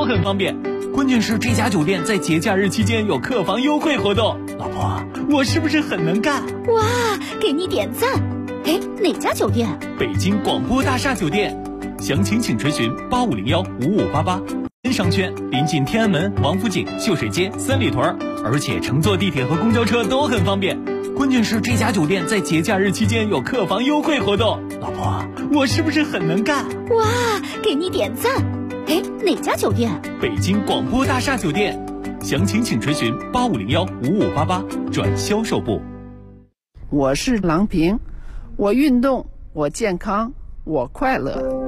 很方便。关键是这家酒店在节假日期间有客房优惠活动。老婆，我是不是很能干？ 哇，给你点赞。哎，哪家酒店？ 北京广播大厦酒店。详情请垂询85015588。商圈临近天安门、王府井、秀水街、三里屯，而且乘坐地铁和公交车都很方便。关键是这家酒店在节假日期间有客房优惠活动。老婆，我是不是很能干？ 哇，给你点赞。哎，哪家酒店？ 北京广播大厦酒店。详情请垂询85015588转销售部。 我是郎平，我运动，我健康，我快乐。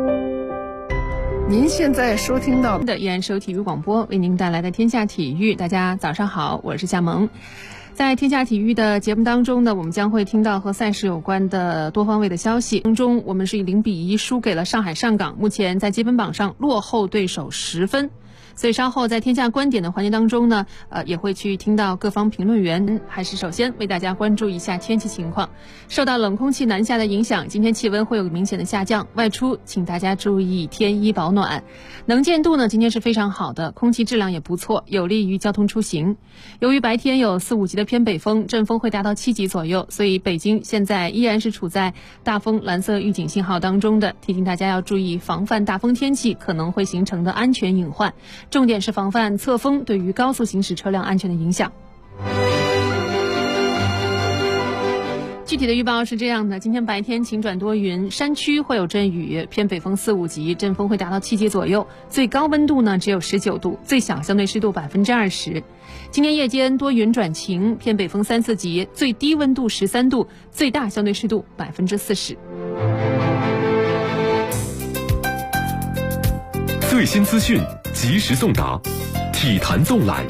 您现在收听到的依然是由体育广播为您带来的天下体育。大家早上好，我是夏萌。在天下体育的节目当中呢，我们将会听到和赛事有关的多方位的消息。当中我们是以0-1输给了上海上港，目前在积分榜上落后对手10分。所以稍后在天下观点的环节当中呢，也会去听到各方评论员。还是首先为大家关注一下天气情况。受到冷空气南下的影响，今天气温会有明显的下降，外出请大家注意添衣保暖。能见度呢今天是非常好的，空气质量也不错，有利于交通出行。由于白天有4、5级的偏北风，阵风会达到7级左右，所以北京现在依然是处在大风蓝色预警信号当中的，提醒大家要注意防范大风天气可能会形成的安全隐患。重点是防范侧风对于高速行驶车辆安全的影响。具体的预报是这样的，今天白天晴转多云，山区会有阵雨，偏北风4、5级，阵风会达到7级左右，最高温度呢只有19度，最小相对湿度20%。今天夜间多云转晴，偏北风3、4级，最低温度13度，最大相对湿度40%。 最新资讯及时送达，体坛纵览。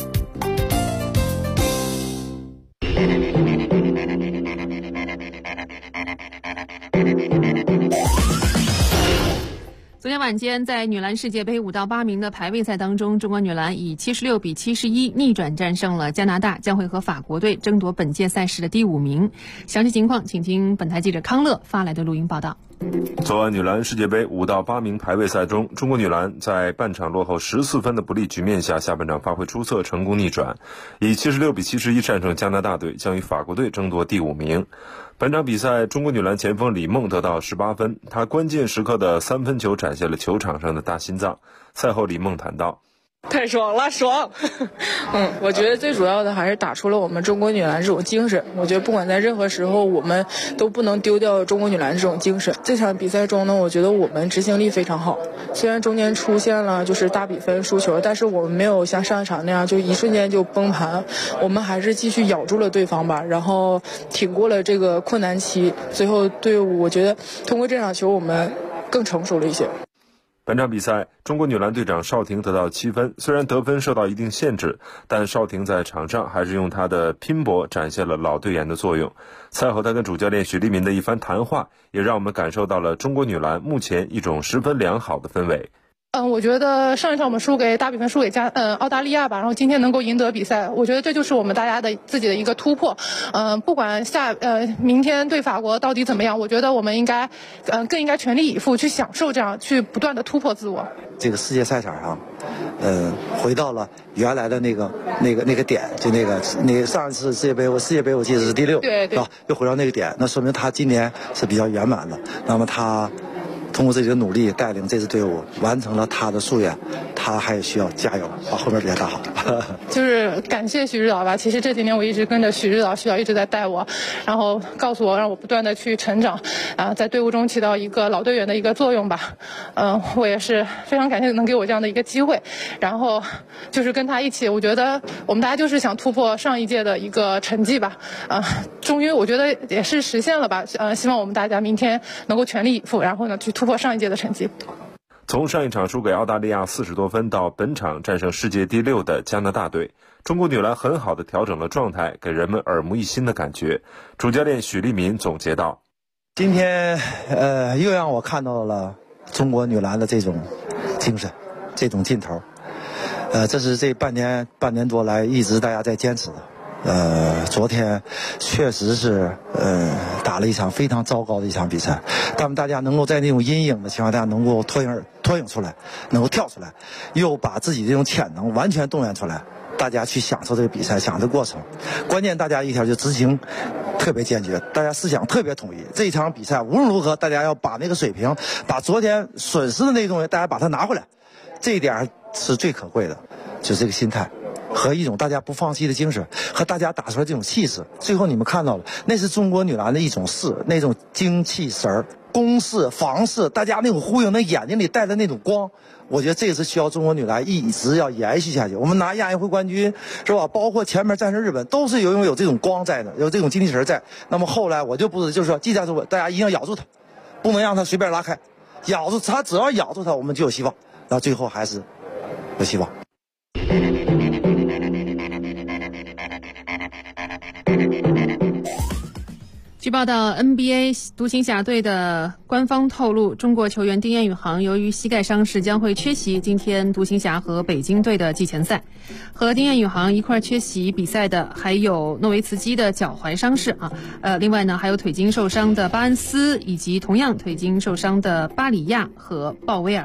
昨天晚间，在女篮世界杯5到8名的排位赛当中，中国女篮以76比71逆转战胜了加拿大，将会和法国队争夺本届赛事的第5名。详细情况，请听本台记者康乐发来的录音报道。 昨晚女篮世界杯5到8名排位赛中，中国女篮在半场落后14分的不利局面下，下半场发挥出色，成功逆转，以76比71战胜加拿大队，将与法国队争夺第5名。本场比赛，中国女篮前锋李梦得到18分，她关键时刻的3分球展现了球场上的大心脏。赛后李梦谈到， 太爽了，爽！我觉得最主要的还是打出了我们中国女篮这种精神。我觉得不管在任何时候，我们都不能丢掉中国女篮这种精神。这场比赛中呢，我觉得我们执行力非常好。虽然中间出现了就是大比分输球，但是我们没有像上一场那样就一瞬间就崩盘，我们还是继续咬住了对方吧，然后挺过了这个困难期。最后队伍，我觉得通过这场球，我们更成熟了一些。 本场比赛，中国女篮队长邵婷得到7分，虽然得分受到一定限制，但邵婷在场上还是用她的拼搏展现了老队员的作用。赛后她跟主教练许利民的一番谈话，也让我们感受到了中国女篮目前一种十分良好的氛围。 我觉得上一场我们大比分输给澳大利亚吧，然后今天能够赢得比赛，我觉得这就是我们大家的自己的一个突破。不管明天对法国到底怎么样，我觉得我们应该更应该全力以赴去享受这样去不断的突破自我。 这个世界赛场上，回到了原来的那个点，就那个上一次世界杯我记得是第6， 对， 又回到那个点，那说明他今年是比较圆满的。那么他通过自己的努力带领这支队伍完成了他的夙愿，他还需要加油，把后面比赛打好。 就是感谢许指导吧，其实这几年我一直跟着许指导一直在带我，然后告诉我让我不断的去成长，在队伍中起到一个老队员的一个作用吧。我也是非常感谢能给我这样的一个机会，然后就是跟他一起，我觉得我们大家就是想突破上一届的一个成绩吧。终于我觉得也是实现了吧。希望我们大家明天能够全力以赴，然后呢去突破上一届的成绩。 从上一场输给澳大利亚40多分到本场战胜世界第6的加拿大队，中国女篮很好的调整了状态，给人们耳目一新的感觉。主教练许利民总结道， 今天又让我看到了中国女篮的这种精神，这种劲头。这是这半年多来一直大家在坚持的。 昨天确实是打了一场非常糟糕的一场比赛，但大家能够在那种阴影的情况下能够脱颖出来，能够跳出来，又把自己这种潜能完全动员出来，大家去享受这个比赛，享受这个过程。关键大家一条就执行特别坚决，大家思想特别统一。这一场比赛无论如何，大家要把那个水平，把昨天损失的那东西，大家把它拿回来，这一点是最可贵的，就是这个心态和一种大家不放弃的精神，和大家打出来这种气势。最后你们看到了，那是中国女篮的一种势，那种精气神儿、攻势、防势，大家那种呼应，那眼睛里带的那种光，我觉得这是需要中国女篮一直要延续下去。我们拿亚运会冠军是吧？包括前面战胜日本，都是有这种光在的，有这种精气神在。那么后来我就不是，就是说，技战术大家一定要咬住它，不能让它随便拉开，咬住它，只要咬住它，我们就有希望。然后最后还是有希望。 据报道 NBA 独行侠队的官方透露，中国球员丁彦雨航由于膝盖伤势将会缺席今天独行侠和北京队的季前赛。和丁彦雨航一块缺席比赛的还有诺维茨基的脚踝伤势另外呢还有腿筋受伤的巴恩斯，以及同样腿筋受伤的巴里亚和鲍威尔。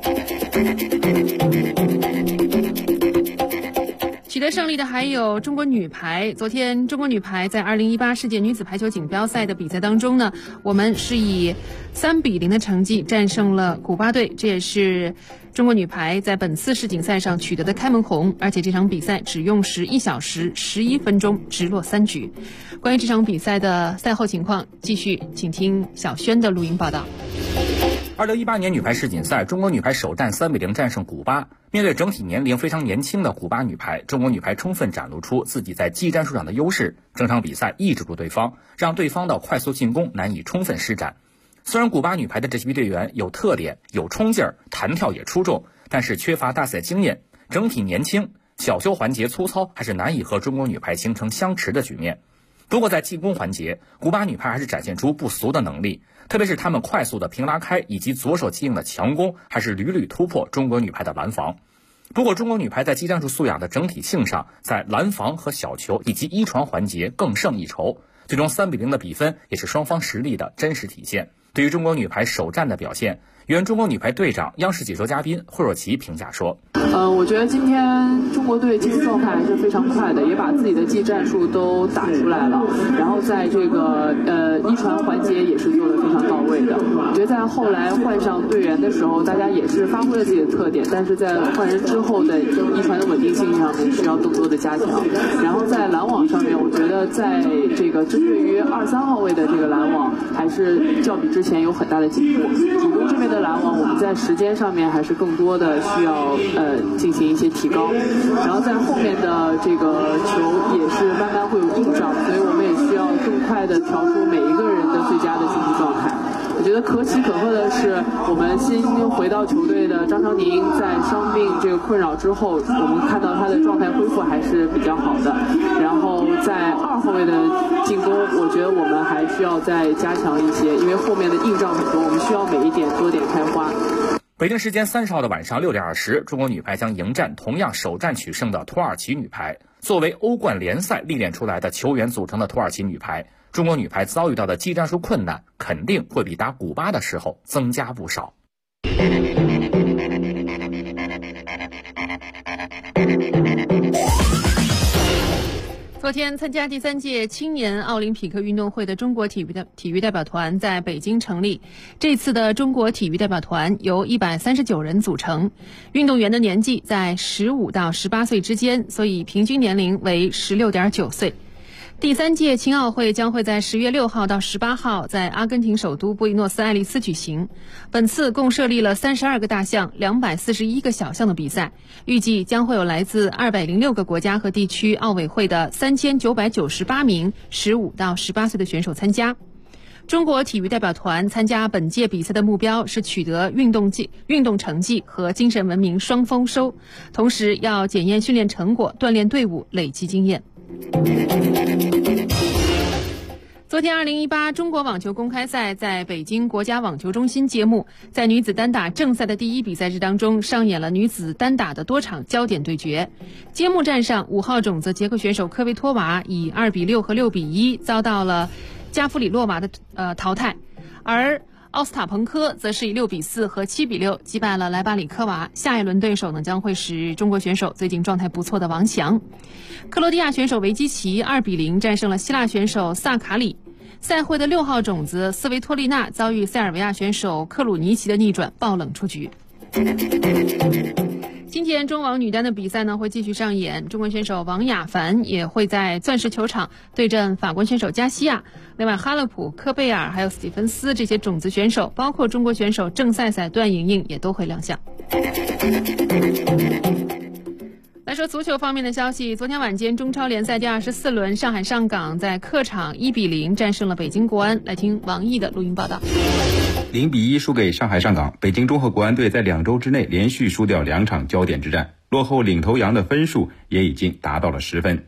取得胜利的还有中国女排。昨天中国女排在2018世界女子排球锦标赛的比赛当中呢，我们是以3-0的成绩战胜了古巴队，这也是中国女排在本次世锦赛上取得的开门红，而且这场比赛只用时1小时11分钟直落3局。关于这场比赛的赛后情况，继续请听小轩的录音报道。 2018年女排世锦赛，中国女排首战3-0战胜古巴。面对整体年龄非常年轻的古巴女排，中国女排充分展露出自己在技战术上的优势，整场比赛抑制住对方，让对方的快速进攻难以充分施展。虽然古巴女排的这批队员有特点、有冲劲儿，弹跳也出众，但是缺乏大赛经验，整体年轻，小球环节粗糙，还是难以和中国女排形成相持的局面。不过在进攻环节，古巴女排还是展现出不俗的能力，特别是他们快速的平拉开以及左手接应的强攻，还是屡屡突破中国女排的拦防。不过中国女排在技战术素养的整体性上，在拦防和小球以及一传环节更胜一筹，最终3-0的比分也是双方实力的真实体现。对于中国女排首战的表现，原中国女排队长、央视解说嘉宾惠若琪评价说： 我觉得今天中国队进入状态还是非常快的，也把自己的技战术都打出来了，然后在这个一传环节也是做得非常到位的。我觉得在后来换上队员的时候，大家也是发挥了自己的特点，但是在换人之后的一传的稳定性上面需要更多的加强。然后在拦网上面，我觉得在这个针对于2、3号位的这个拦网，还是较比之前有很大的进步。主攻这边的拦网，我们在时间上面还是更多的需要进行一些提高，然后在后面的这个球也是慢慢会有硬仗，所以我们也需要更快的调出每一个人的最佳的竞技状态。我觉得可喜可贺的是，我们新回到球队的张常宁在伤病这个困扰之后，我们看到他的状态恢复还是比较好的。然后在2号位的进攻，我觉得我们还需要再加强一些，因为后面的硬仗很多，我们需要每一点多点开花。 北京时间30号的晚上6点20，中国女排将迎战同样首战取胜的土耳其女排。作为欧冠联赛历练出来的球员组成的土耳其女排，中国女排遭遇到的技战术困难肯定会比打古巴的时候增加不少。 昨天参加第3届青年奥林匹克运动会的中国体育代表团在北京成立。这次的中国体育代表团由139人组成，运动员的年纪在15到18岁之间，所以平均年龄为16.9岁。第3届青奥会将会在10月6号到18号在阿根廷首都布宜诺斯艾利斯举行。本次共设立了32个大项、241个小项的比赛，预计将会有来自206个国家和地区奥委会的3998名15到18岁的选手参加。中国体育代表团参加本届比赛的目标是取得运动成绩和精神文明双丰收，同时要检验训练成果，锻炼队伍，累积经验。 昨天2018中国网球公开赛在北京国家网球中心揭幕，在女子单打正赛的第一比赛日当中，上演了女子单打的多场焦点对决。揭幕战上，5号种子捷克选手科维托娃以2比6和6比1遭到了加夫里洛娃的淘汰，而奥斯塔彭科则是以6比4和7比6击败了莱巴里科娃。下一轮对手呢将会是中国选手最近状态不错的王翔。克罗地亚选手维基奇2比0战胜了希腊选手萨卡里。赛会的6号种子斯维托利娜遭遇塞尔维亚选手克鲁尼奇的逆转，爆冷出局。今天中网女单的比赛呢会继续上演，中国选手王雅凡也会在钻石球场对阵法国选手加西亚。另外哈勒普、科贝尔还有史蒂芬斯这些种子选手，包括中国选手郑赛赛、段莹莹也都会亮相。来说足球方面的消息，昨天晚间中超联赛第24轮，上海上港在客场1比0战胜了北京国安。来听王毅的录音报道。 0比1输给上海上港，北京中赫国安队在2周之内连续输掉2场焦点之战，落后领头羊的分数也已经达到了10分。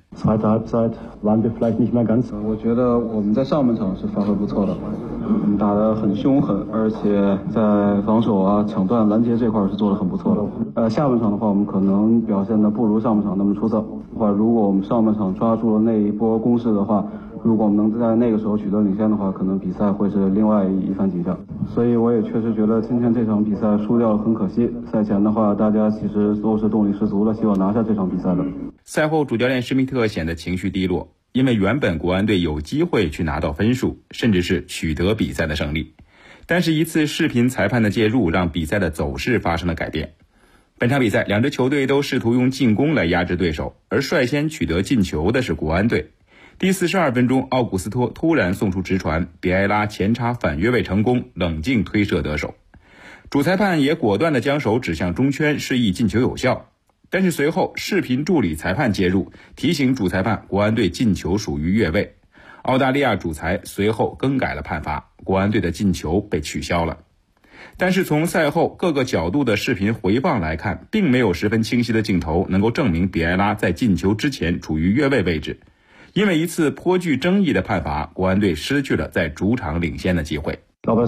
我觉得我们在上半场是发挥不错的，我们打得很凶狠，而且在防守啊、抢断、拦截这块是做得很不错的。下半场的话，我们可能表现得不如上半场那么出色。如果我们上半场抓住了那一波攻势的话，如果我们能在那个时候取得领先的话，可能比赛会是另外一番景象。所以我也确实觉得今天这场比赛输掉了很可惜。赛前的话，大家其实都是动力十足的，希望拿下这场比赛的。 赛后主教练施密特显得情绪低落，因为原本国安队有机会去拿到分数，甚至是取得比赛的胜利。但是一次视频裁判的介入让比赛的走势发生了改变。本场比赛两支球队都试图用进攻来压制对手，而率先取得进球的是国安队。第42分钟，奥古斯托突然送出直传，比埃拉前插反越位成功，冷静推射得手。主裁判也果断地将手指向中圈，示意进球有效。但是随后视频助理裁判介入，提醒主裁判国安队进球属于越位。澳大利亚主裁随后更改了判罚，国安队的进球被取消了。但是从赛后各个角度的视频回放来看，并没有十分清晰的镜头能够证明比埃拉在进球之前处于越位位置。因为一次颇具争议的判罚，国安队失去了在主场领先的机会。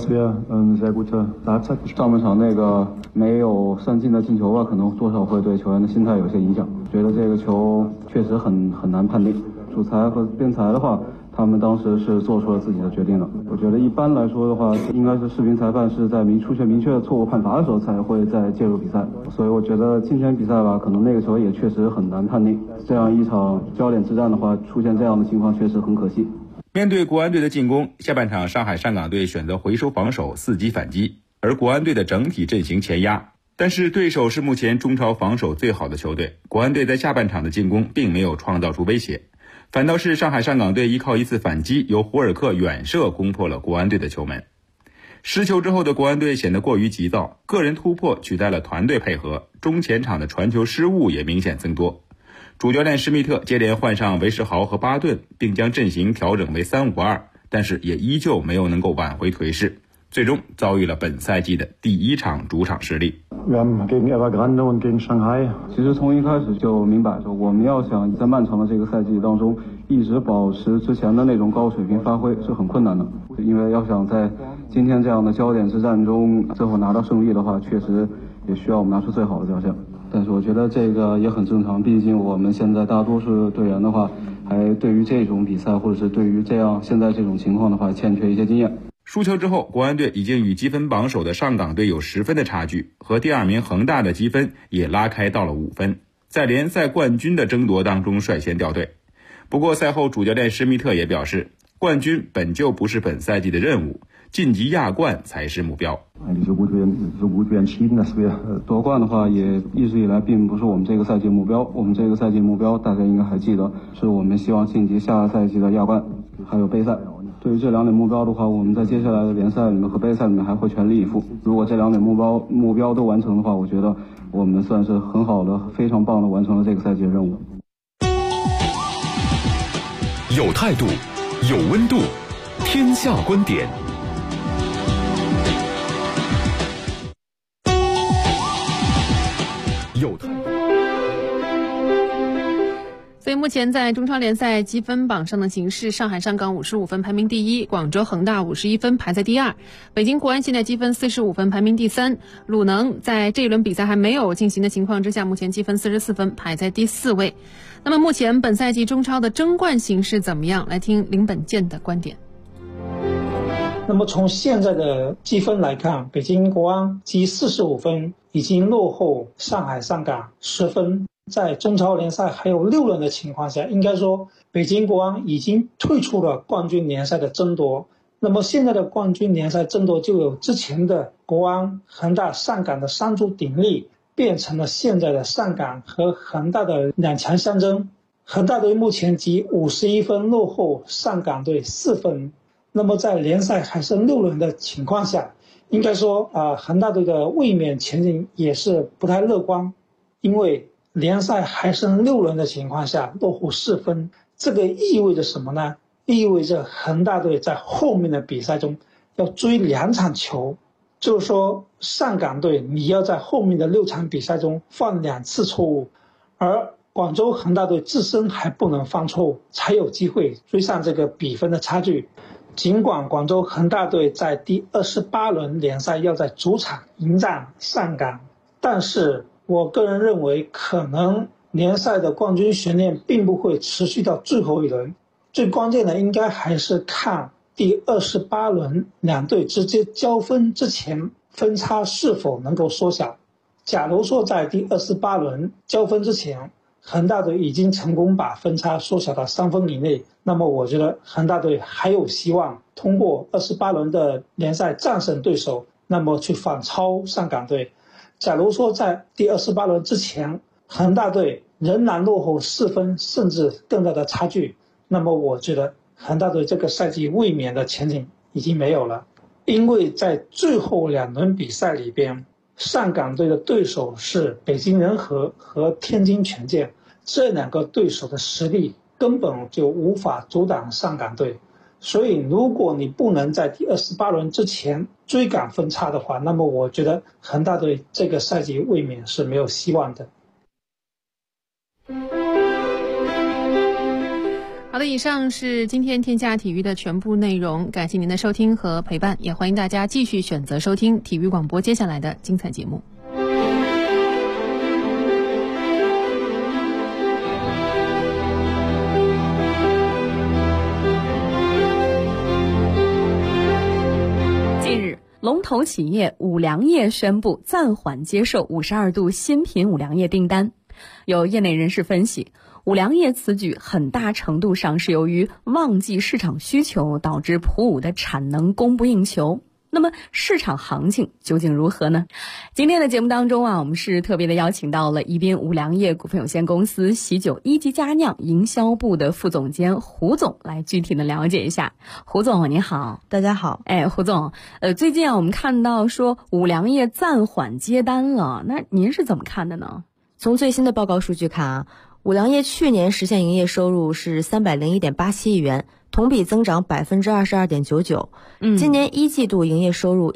上半场那个没有算进的进球吧，可能多少会对球员的心态有些影响。觉得这个球确实很难判定。主裁和边裁的话，他们当时是做出了自己的决定的。我觉得一般来说的话，应该是视频裁判是在出现明确的错误判罚的时候才会再介入比赛。所以我觉得今天比赛吧，可能那个球也确实很难判定。这样一场焦点之战的话，出现这样的情况确实很可惜。 面对国安队的进攻，下半场上海上港队选择回收防守，伺机反击，而国安队的整体阵型前压。但是对手是目前中超防守最好的球队，国安队在下半场的进攻并没有创造出威胁，反倒是上海上港队依靠一次反击，由胡尔克远射攻破了国安队的球门。失球之后的国安队显得过于急躁，个人突破取代了团队配合，中前场的传球失误也明显增多。主教练施密特接连换上韦世豪和巴顿，并将阵型调整为3-5-2，但是也依旧没有能够挽回颓势，最终遭遇了本赛季的第1场主场失利。 其实从一开始就明白说，我们要想在漫长的这个赛季当中一直保持之前的那种高水平发挥是很困难的，因为要想在今天这样的焦点之战中最后拿到胜利的话，确实也需要我们拿出最好的表现。但是我觉得这个也很正常，毕竟我们现在大多数队员的话，还对于这种比赛或者是对于现在这种情况的话，欠缺一些经验。 输球之后，国安队已经与积分榜首的上港队有10分的差距，和第2名恒大的积分也拉开到了5分，在联赛冠军的争夺当中率先掉队。不过赛后主教练施密特也表示，冠军本就不是本赛季的任务，晋级亚冠才是目标。 夺冠的话也一直以来并不是我们这个赛季目标，我们这个赛季目标大家应该还记得，是我们希望晋级下赛季的亚冠还有杯赛。对于这2点目标的话，我们在接下来的联赛里面和杯赛里面还会全力以赴。如果这2点目标都完成的话，我觉得我们算是很好的非常棒的完成了这个赛季的任务。 有态度，有温度，天下观点。有态度。 所以目前在中超联赛积分榜上的形势，上海上港55分排名第一，广州恒大51分排在第二，北京国安现在积分45分排名第三，鲁能在这一轮比赛还没有进行的情况之下，目前积分44分排在第4位。那么目前本赛季中超的争冠形势怎么样？来听林本健的观点。 那么从现在的积分来看，北京国安积45分，已经落后上海上港10分。在中超联赛还有6轮的情况下，应该说北京国安已经退出了冠军联赛的争夺。那么现在的冠军联赛争夺就有之前的国安、恒大、上港的3足鼎立，变成了现在的上港和恒大的2强相争。恒大队目前积51分，落后上港队4分。那么在联赛还剩6轮的情况下，应该说恒大队的卫冕前景也是不太乐观，因为联赛还剩6轮的情况下落后4分，这个意味着什么呢？意味着恒大队在后面的比赛中要追2场球，就是说上港队你要在后面的6场比赛中犯2次错误，而广州恒大队自身还不能犯错误，才有机会追上这个比分的差距。尽管广州恒大队在第28轮联赛要在主场迎战上港，但是我个人认为可能联赛的冠军悬念并不会持续到最后一轮，最关键的应该还是看第28轮两队直接交锋之前分差是否能够缩小。假如说在第28轮交锋之前恒大队已经成功把分差缩小到3分以内，那么我觉得恒大队还有希望通过28轮的联赛战胜对手，那么去反超上港队。假如说在第28轮之前恒大队仍然落后4分甚至更大的差距，那么我觉得恒大队这个赛季卫冕的前景已经没有了。因为在最后2轮比赛里边，上港队的对手是北京人和天津权健，这2个对手的实力根本就无法阻挡上港队。所以如果你不能在第28轮之前追赶分差的话，那么我觉得恒大队这个赛季卫冕是没有希望的。 好的，以上是今天天下体育的全部内容，感谢您的收听和陪伴，也欢迎大家继续选择收听体育广播接下来的精彩节目。 龙头企业五粮液宣布暂缓接受52度新品五粮液订单。有业内人士分析，五粮液此举很大程度上是由于旺季市场需求导致普五的产能供不应求。那么市场行情究竟如何呢？今天的节目当中我们是特别的邀请到了宜宾五粮液股份有限公司喜酒一级佳酿营销部的副总监胡总来具体的了解一下。胡总你好。 大家好。 胡总，最近我们看到说五粮液暂缓接单了，那您是怎么看的呢？ 从最新的报告数据看五粮液去年实现营业收入是301.87亿元，同比增长 22.99%。今年1季度营业收入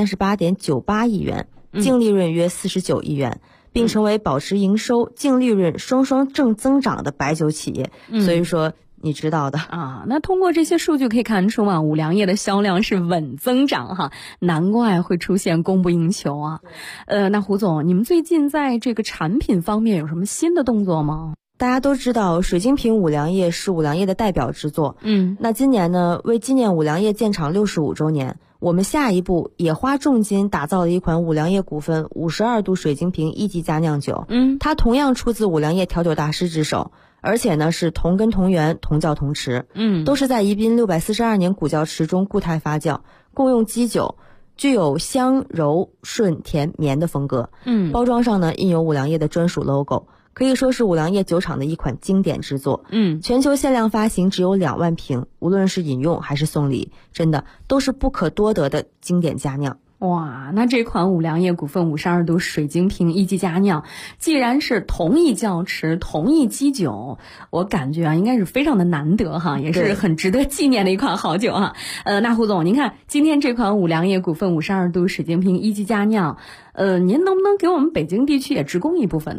138.98亿元，净利润约49亿元，并成为保持营收、净利润双双正增长的白酒企业。所以说你知道的那通过这些数据可以看出五粮液的销量是稳增长难怪会出现供不应求那胡总，你们最近在这个产品方面有什么新的动作吗？ 大家都知道水晶瓶五粮液是五粮液的代表之作。那今年呢，为纪念五粮液建厂65周年，我们下一步也花重金打造了一款五粮液股份52度水晶瓶一级佳酿酒。它同样出自五粮液调酒大师之手，而且呢是同根同源同窖同池。都是在宜宾642年古窖池中固态发酵，共用基酒，具有香柔顺甜绵的风格。包装上呢印有五粮液的专属 logo，可以说是五粮液酒厂的一款经典之作。全球限量发行只有2万瓶，无论是饮用还是送礼，真的都是不可多得的经典佳酿。 哇，那这款五粮液股份52度水晶瓶一级佳酿，既然是同一窖池、同一基酒，我感觉应该是非常的难得也是很值得纪念的一款好酒那胡总，您看今天这款五粮液股份52度水晶瓶一级佳酿，您能不能给我们北京地区也直供一部分呢？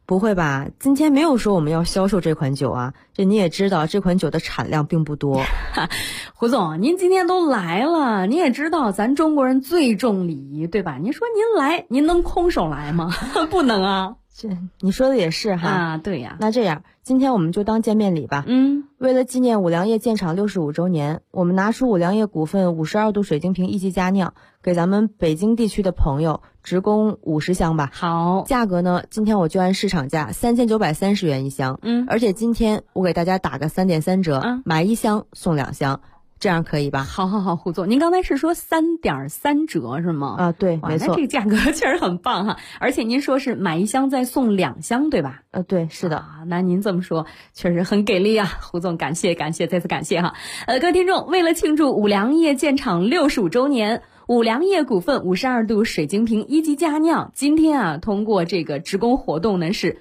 不会吧？今天没有说我们要销售这款酒啊，这你也知道，这款酒的产量并不多。 胡总，您今天都来了，你也知道咱中国人最重礼仪，对吧？您说您来，您能空手来吗？不能啊。 这你说的也是哈。 啊，对呀。 那这样，今天我们就当见面礼吧。为了纪念五粮液建厂65周年，我们拿出五粮液股份52度水晶瓶一级佳酿，给咱们北京地区的朋友直供50箱吧。 好， 价格呢，今天我就按市场价3930元一箱。而且今天我给大家打个3.3折，买1箱送2箱。这样可以吧？ 好，胡总，您刚才是说3.3折是吗？ 啊，对，没错。 那这个价格确实很棒哈，而且您说是买1箱再送2箱，对吧？ 对，是的。 那您这么说确实很给力啊，胡总，感谢，再次感谢哈。各位听众，为了庆祝五粮液建厂65周年，五粮液股份52度水晶瓶一级佳酿，今天啊，通过这个直供活动呢是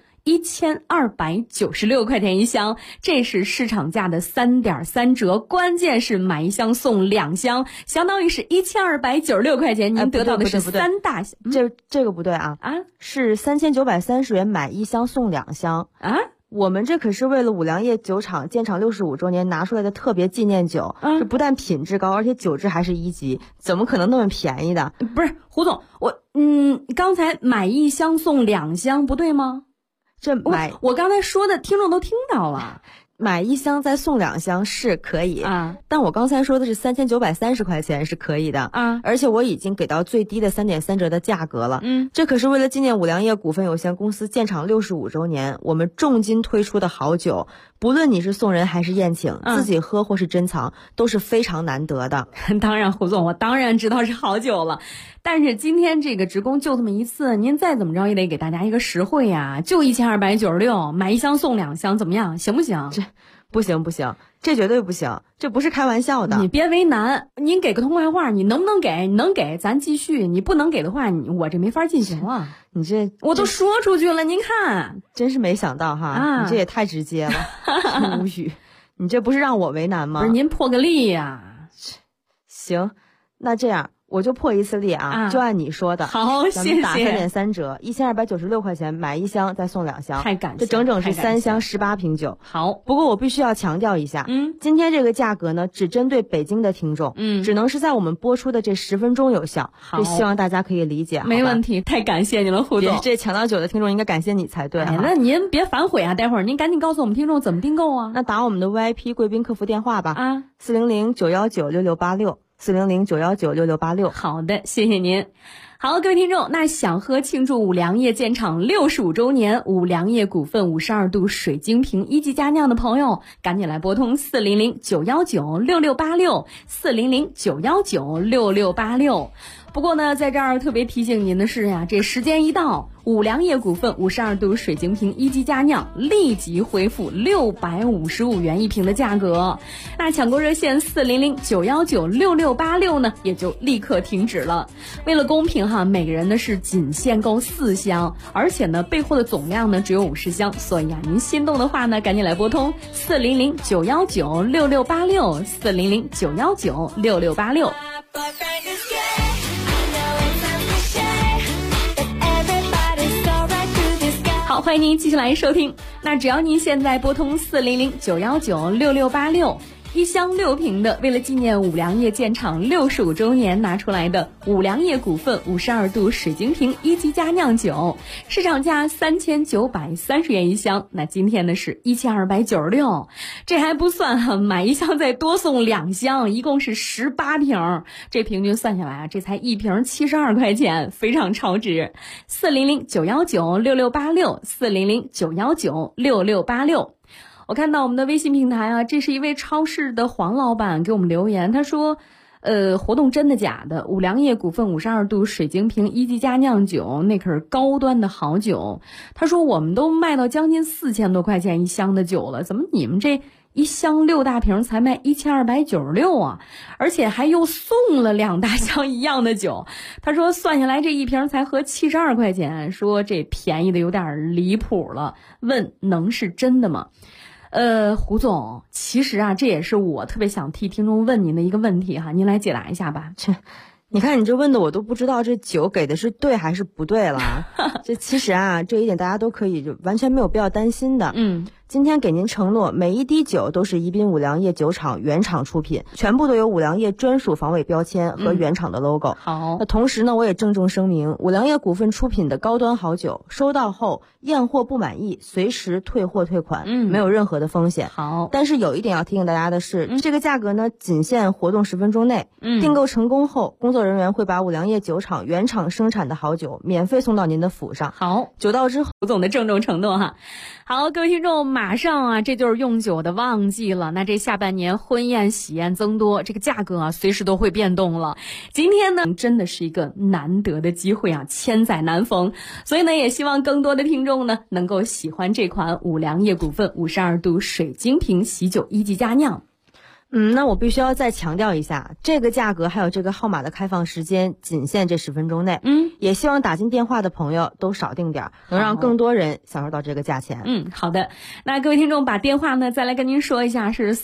1296块钱一箱，这是市场价的3.3折，关键是买1箱送2箱，相当于是1296块钱，您得到的是3大箱。 这个不对啊！是3930元买1箱送2箱啊！我们这可是为了五粮液酒厂建厂65周年拿出来的特别纪念酒，这不但品质高，而且酒质还是1级，怎么可能那么便宜的？ 不是，胡总，刚才买1箱送2箱不对吗？我刚才说的听众都听到了， 买1箱再送2箱是可以啊，但我刚才说的是3930块钱是可以的啊，而且我已经给到最低的3.3折的价格了。这可是为了纪念五粮液股份有限公司建厂65周年，我们重金推出的好酒，不论你是送人还是宴请，自己喝或是珍藏，都是非常难得的。 当然，胡总，我当然知道是好酒了。但是今天这个直供就这么一次，您再怎么着也得给大家一个实惠呀，就1296，买1箱送2箱，怎么样？行不行？ 这不行，这绝对不行，这不是开玩笑的。 你别为难，您给个痛快话，你能不能给？你能给咱继续，你不能给的话，我这没法进行了。 你这我都说出去了，您看， 真是没想到哈，你这也太直接了，无语。你这不是让我为难吗？ 不是，您破个例呀。 行，那这样。我就破一次例啊，就按你说的。 好，谢谢。 打3.3折，1296块钱买1箱再送2箱， 太感谢， 这整整是3箱18瓶酒。 好， 不过我必须要强调一下，今天这个价格呢，只针对北京的听众，只能是在我们播出的这10分钟有效。这希望大家可以理解。 没问题，太感谢你了，胡总。 这抢到酒的听众应该感谢你才对。 那您别反悔啊，待会儿您赶紧告诉我们听众怎么订购啊。 那打我们的 VIP 贵宾客服电话吧，400-919-6686。400-919-6686。 好的，谢谢您。好，各位听众，那想喝庆祝五粮液建厂65周年五粮液股份52度水晶瓶一级佳酿的朋友，赶紧来拨通400-919-6686 400-919-6686。不过呢，在这儿特别提醒您的是呀，这时间一到，五粮液股份52度水晶瓶一级佳酿立即恢复655元一瓶的价格。那抢购热线400-919-6686呢，也就立刻停止了。为了公平哈，每个人呢是仅限购4箱，而且呢备货的总量呢只有50箱，所以啊，您心动的话呢，赶紧来拨通400-919-6686 400-919-6686。好，欢迎您继续来收听。那只要您现在拨通400-919-6686。1箱6瓶的，为了纪念五粮液建厂65周年拿出来的五粮液股份52度水晶瓶一级佳酿酒，市场价3930元一箱，那今天呢是1296，这还不算哈，买1箱再多送2箱，一共是18瓶，这平均算下来啊，这才1瓶72块钱，非常超值。400-919-6686 400-919-6686。我看到我们的微信平台啊，这是一位超市的黄老板给我们留言，他说活动真的假的？五粮液股份52度水晶瓶一级佳酿酒，那可是高端的好酒。他说我们都卖到将近4000多块钱一箱的酒了，怎么你们这1箱6大瓶才卖1296啊？而且还又送了2大箱一样的酒。他说算下来这一瓶才合72块钱，说这便宜的有点离谱了，问能是真的吗？胡总，其实啊，这也是我特别想替听众问您的一个问题哈，您来解答一下吧。 你看你这问的我都不知道这酒给的是对还是不对了。这其实啊，这一点大家都可以就完全没有必要担心的。今天给您承诺，每一滴酒都是宜宾五粮液酒厂原厂出品，全部都有五粮液专属防伪标签和原厂的 logo。 好， 那同时呢，我也郑重声明，五粮液股份出品的高端好酒，收到后验货不满意，随时退货退款，没有任何的风险。 好， 但是有一点要提醒大家的是，这个价格呢，仅限活动10分钟内。订购成功后，工作人员会把五粮液酒厂原厂生产的好酒免费送到您的府上。 好， 酒到之后， 胡总的郑重承诺哈。好，各位听众，马上啊，这就是用酒的旺季了。那这下半年婚宴喜宴增多，这个价格啊，随时都会变动了。今天呢，真的是一个难得的机会啊，千载难逢。所以呢，也希望更多的听众呢，能够喜欢这款五粮液股份52度水晶瓶喜酒1级佳酿。 那我必须要再强调一下，这个价格还有这个号码的开放时间仅限这10分钟内。也希望打进电话的朋友都少订点，能让更多人享受到这个价钱。 好的。那各位听众把电话呢再来跟您说一下，是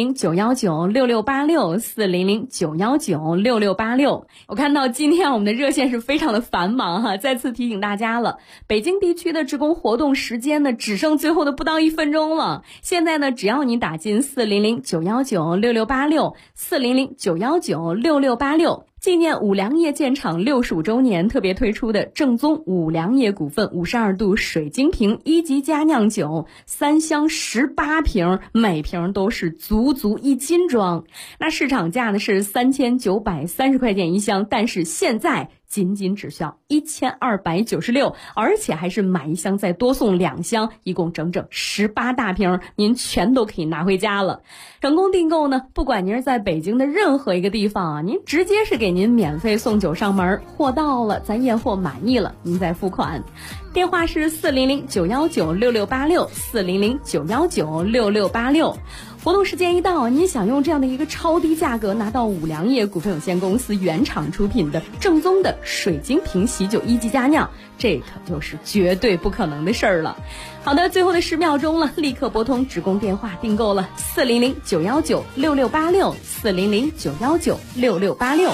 400-919-6686，400-919-6686。我看到今天我们的热线是非常的繁忙哈，再次提醒大家了，北京地区的职工活动时间呢只剩最后的不到1分钟了。现在呢，只要您打进400-919-6686，400-919-6686，纪念五粮液建厂65周年特别推出的正宗五粮液股份52度水晶瓶1级佳酿酒，3箱18瓶，每瓶都是足足1斤装。那市场价呢是3930块钱一箱，但是现在仅只需要1296，而且还是买一箱再多送2箱，一共整整18大瓶，您全都可以拿回家了。成功订购呢，不管您是在北京的任何一个地方啊，您直接是给您免费送酒上门，货到了咱验货满意了，您再付款。电话是400-919-6686， 400-919-6686。活动时间一到，您想用这样的一个超低价格拿到五粮液股份有限公司原厂出品的正宗的水晶瓶喜酒1级佳酿，这可就是绝对不可能的事儿了。好的，最后的10秒钟了，立刻拨通职工电话订购了400-919-6686， 400-919-6686。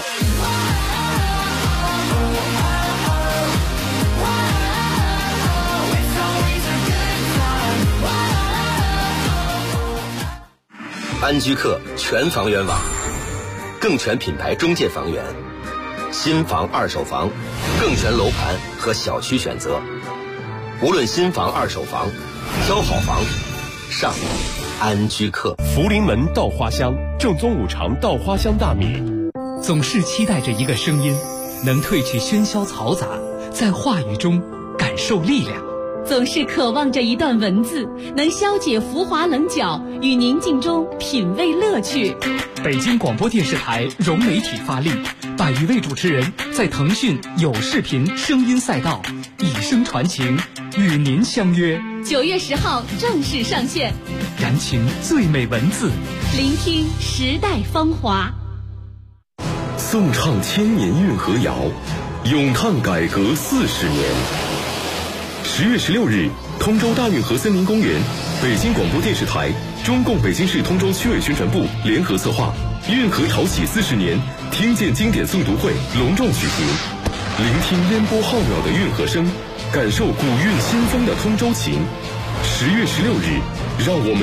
安居客全房源网，更全品牌中介房源，新房二手房，更全楼盘和小区选择。无论新房二手房，挑好房上安居客。 福临门稻花香，正宗五常稻花香大米。 总是期待着一个声音，能褪去喧嚣嘈杂，在话语中感受力量。 总是渴望着一段文字，能消解浮华棱角，与宁静中品味乐趣。 北京广播电视台融媒体发力，100余位主持人在腾讯有视频声音赛道以声传情，与您相约。 9月10号正式上线， 燃情最美文字， 聆听时代芳华。 颂唱千年运河谣，咏叹改革40年。10月16日，通州大运河森林公园，北京广播电视台、中共北京市通州区委宣传部联合策划运河潮起40年听见经典诵读会隆重举行，聆听烟波浩渺的运河声，感受古韵新风的通州情。10月16日，让我们